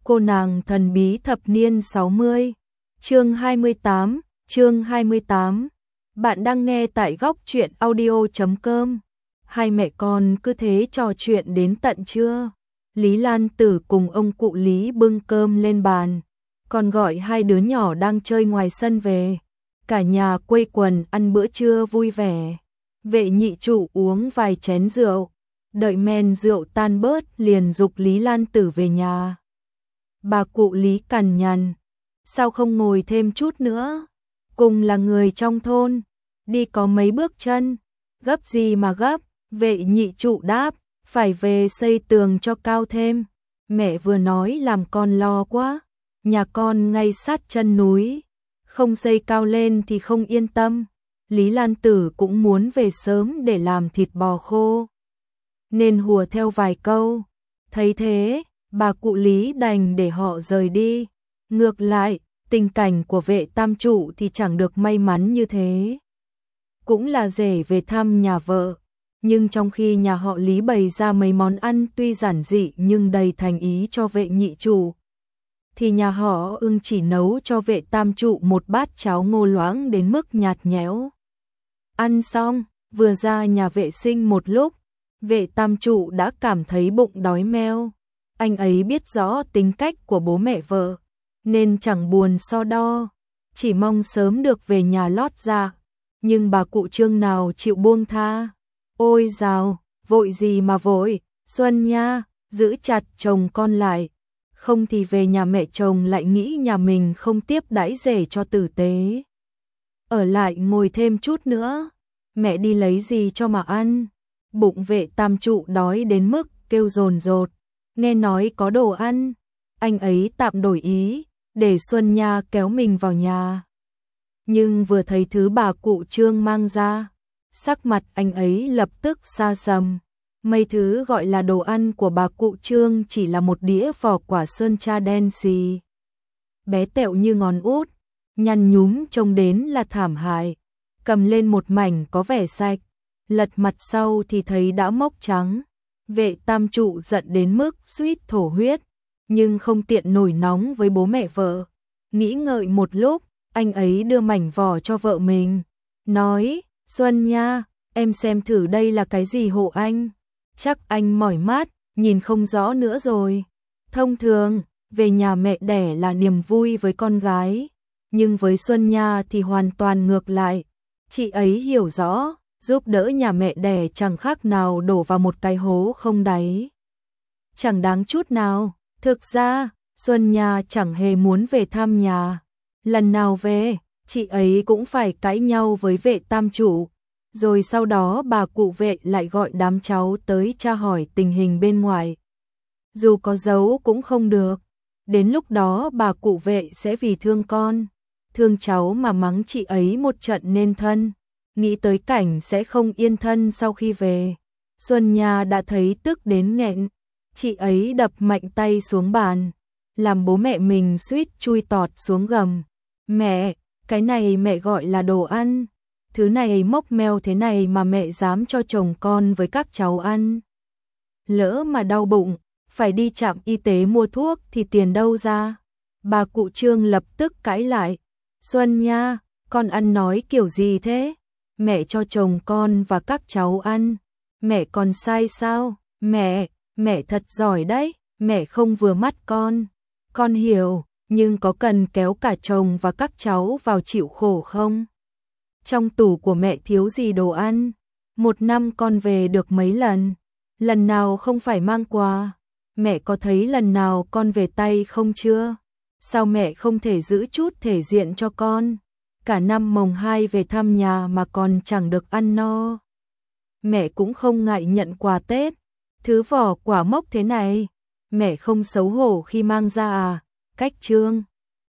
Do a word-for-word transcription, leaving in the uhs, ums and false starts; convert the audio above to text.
Cô nàng thần bí thập niên sáu mươi. Chương hai mươi tám, chương hai mươi tám. Bạn đang nghe tại góc truyện audio chấm com. Hai mẹ con cứ thế trò chuyện đến tận trưa. Lý Lan Tử cùng ông cụ Lý bưng cơm lên bàn, còn gọi hai đứa nhỏ đang chơi ngoài sân về. Cả nhà quây quần ăn bữa trưa vui vẻ. Vệ nhị trụ uống vài chén rượu, đợi men rượu tan bớt liền giục Lý Lan Tử về nhà. Bà cụ Lý cằn nhằn, sao không ngồi thêm chút nữa? Cùng là người trong thôn, đi có mấy bước chân, gấp gì mà gấp? Vệ nhị trụ đáp, phải về xây tường cho cao thêm. Mẹ vừa nói làm con lo quá, nhà con ngay sát chân núi, không xây cao lên thì không yên tâm. Lý Lan Tử cũng muốn về sớm để làm thịt bò khô, nên hùa theo vài câu. Thấy thế, bà cụ Lý đành để họ rời đi. Ngược lại, tình cảnh của vệ tam trụ thì chẳng được may mắn như thế. Cũng là rể về thăm nhà vợ, nhưng trong khi nhà họ Lý bày ra mấy món ăn tuy giản dị nhưng đầy thành ý cho vệ nhị trụ, thì nhà họ Ưng chỉ nấu cho vệ tam trụ một bát cháo ngô loãng đến mức nhạt nhẽo. Ăn xong, vừa ra nhà vệ sinh một lúc, vệ tam trụ đã cảm thấy bụng đói meo. Anh ấy biết rõ tính cách của bố mẹ vợ, nên chẳng buồn so đo, chỉ mong sớm được về nhà lót dạ. Nhưng bà cụ Trương nào chịu buông tha. Ôi dào, vội gì mà vội, Xuân nha, giữ chặt chồng con lại, không thì về nhà mẹ chồng lại nghĩ nhà mình không tiếp đãi rể cho tử tế. Ở lại ngồi thêm chút nữa, mẹ đi lấy gì cho mà ăn. Bụng vệ tam trụ đói đến mức kêu dồn dột, nghe nói có đồ ăn, anh ấy tạm đổi ý, để Xuân Nha kéo mình vào nhà. Nhưng vừa thấy thứ bà cụ Trương mang ra, sắc mặt anh ấy lập tức xa sầm. Mấy thứ gọi là đồ ăn của bà cụ Trương chỉ là một đĩa vỏ quả sơn tra đen xì, bé tẹo như ngón út, nhăn nhúm trông đến là thảm hại. Cầm lên một mảnh có vẻ sạch, lật mặt sau thì thấy đã mốc trắng. Vệ tam trụ giận đến mức suýt thổ huyết, nhưng không tiện nổi nóng với bố mẹ vợ. Nghĩ ngợi một lúc, anh ấy đưa mảnh vỏ cho vợ mình, nói, Xuân nha, em xem thử đây là cái gì hộ anh. Chắc anh mỏi mắt, nhìn không rõ nữa rồi. Thông thường, về nhà mẹ đẻ là niềm vui với con gái, nhưng với Xuân Nha thì hoàn toàn ngược lại. Chị ấy hiểu rõ, giúp đỡ nhà mẹ đẻ chẳng khác nào đổ vào một cái hố không đáy. Chẳng đáng chút nào. Thực ra, Xuân Nha chẳng hề muốn về thăm nhà. Lần nào về, chị ấy cũng phải cãi nhau với vệ tam trụ. Rồi sau đó bà cụ vệ lại gọi đám cháu tới tra hỏi tình hình bên ngoài. Dù có giấu cũng không được. Đến lúc đó bà cụ vệ sẽ vì thương con, thương cháu mà mắng chị ấy một trận nên thân. Nghĩ tới cảnh sẽ không yên thân sau khi về, Xuân Nha đã thấy tức đến nghẹn. Chị ấy đập mạnh tay xuống bàn, làm bố mẹ mình suýt chui tọt xuống gầm. Mẹ, cái này mẹ gọi là đồ ăn, thứ này mốc meo thế này mà mẹ dám cho chồng con với các cháu ăn. Lỡ mà đau bụng, phải đi trạm y tế mua thuốc thì tiền đâu ra? Bà cụ Trương lập tức cãi lại. Xuân Nha, con ăn nói kiểu gì thế? Mẹ cho chồng con và các cháu ăn, mẹ còn sai sao? Mẹ, mẹ thật giỏi đấy, mẹ không vừa mắt con. Con hiểu, nhưng có cần kéo cả chồng và các cháu vào chịu khổ không? Trong tủ của mẹ thiếu gì đồ ăn? Một năm con về được mấy lần? Lần nào không phải mang quà? Mẹ có thấy lần nào con về tay không chưa? Sao mẹ không thể giữ chút thể diện cho con? Cả năm mồng hai về thăm nhà mà còn chẳng được ăn no. Mẹ cũng không ngại nhận quà Tết, thứ vỏ quả mốc thế này, mẹ không xấu hổ khi mang ra à? Cách Trương